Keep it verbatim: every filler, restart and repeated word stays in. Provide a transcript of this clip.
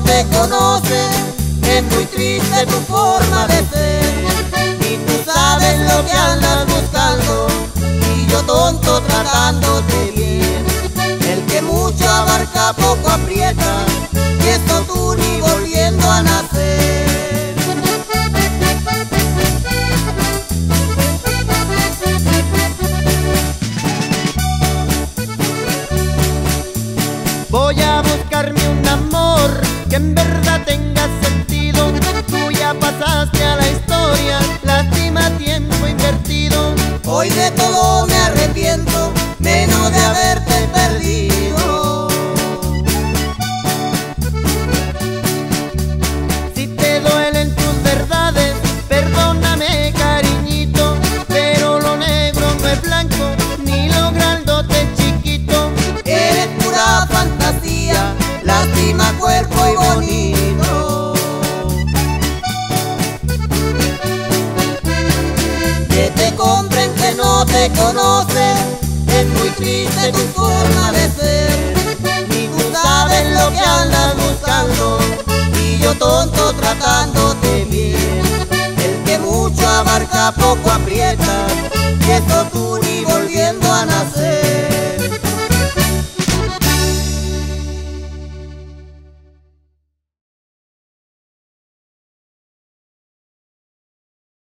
te conoce, es muy triste tu forma de ser. Ni tú sabes lo que andas buscando, y yo tonto tratándote bien. El que mucho abarca poco aprieta, y esto tú ni volviendo a nacer. Voy a buscarme un amor que en verdad tenga sentido. Tú ya pasaste a la historia, lástima tiempo invertido. Hoy de todo me arrepiento, menos de haberte perdido. Si te duelen tus verdades, perdóname cariñito, pero lo negro no es blanco, ni lo grandote chiquito. Eres pura fantasía, lástima cuerpo y bonito. Que te compren que no te conocen, es muy triste tu forma de ser. Ni tú sabes lo que andas buscando, y yo tonto tratándote bien. El que mucho abarca poco aprieta, y eso tú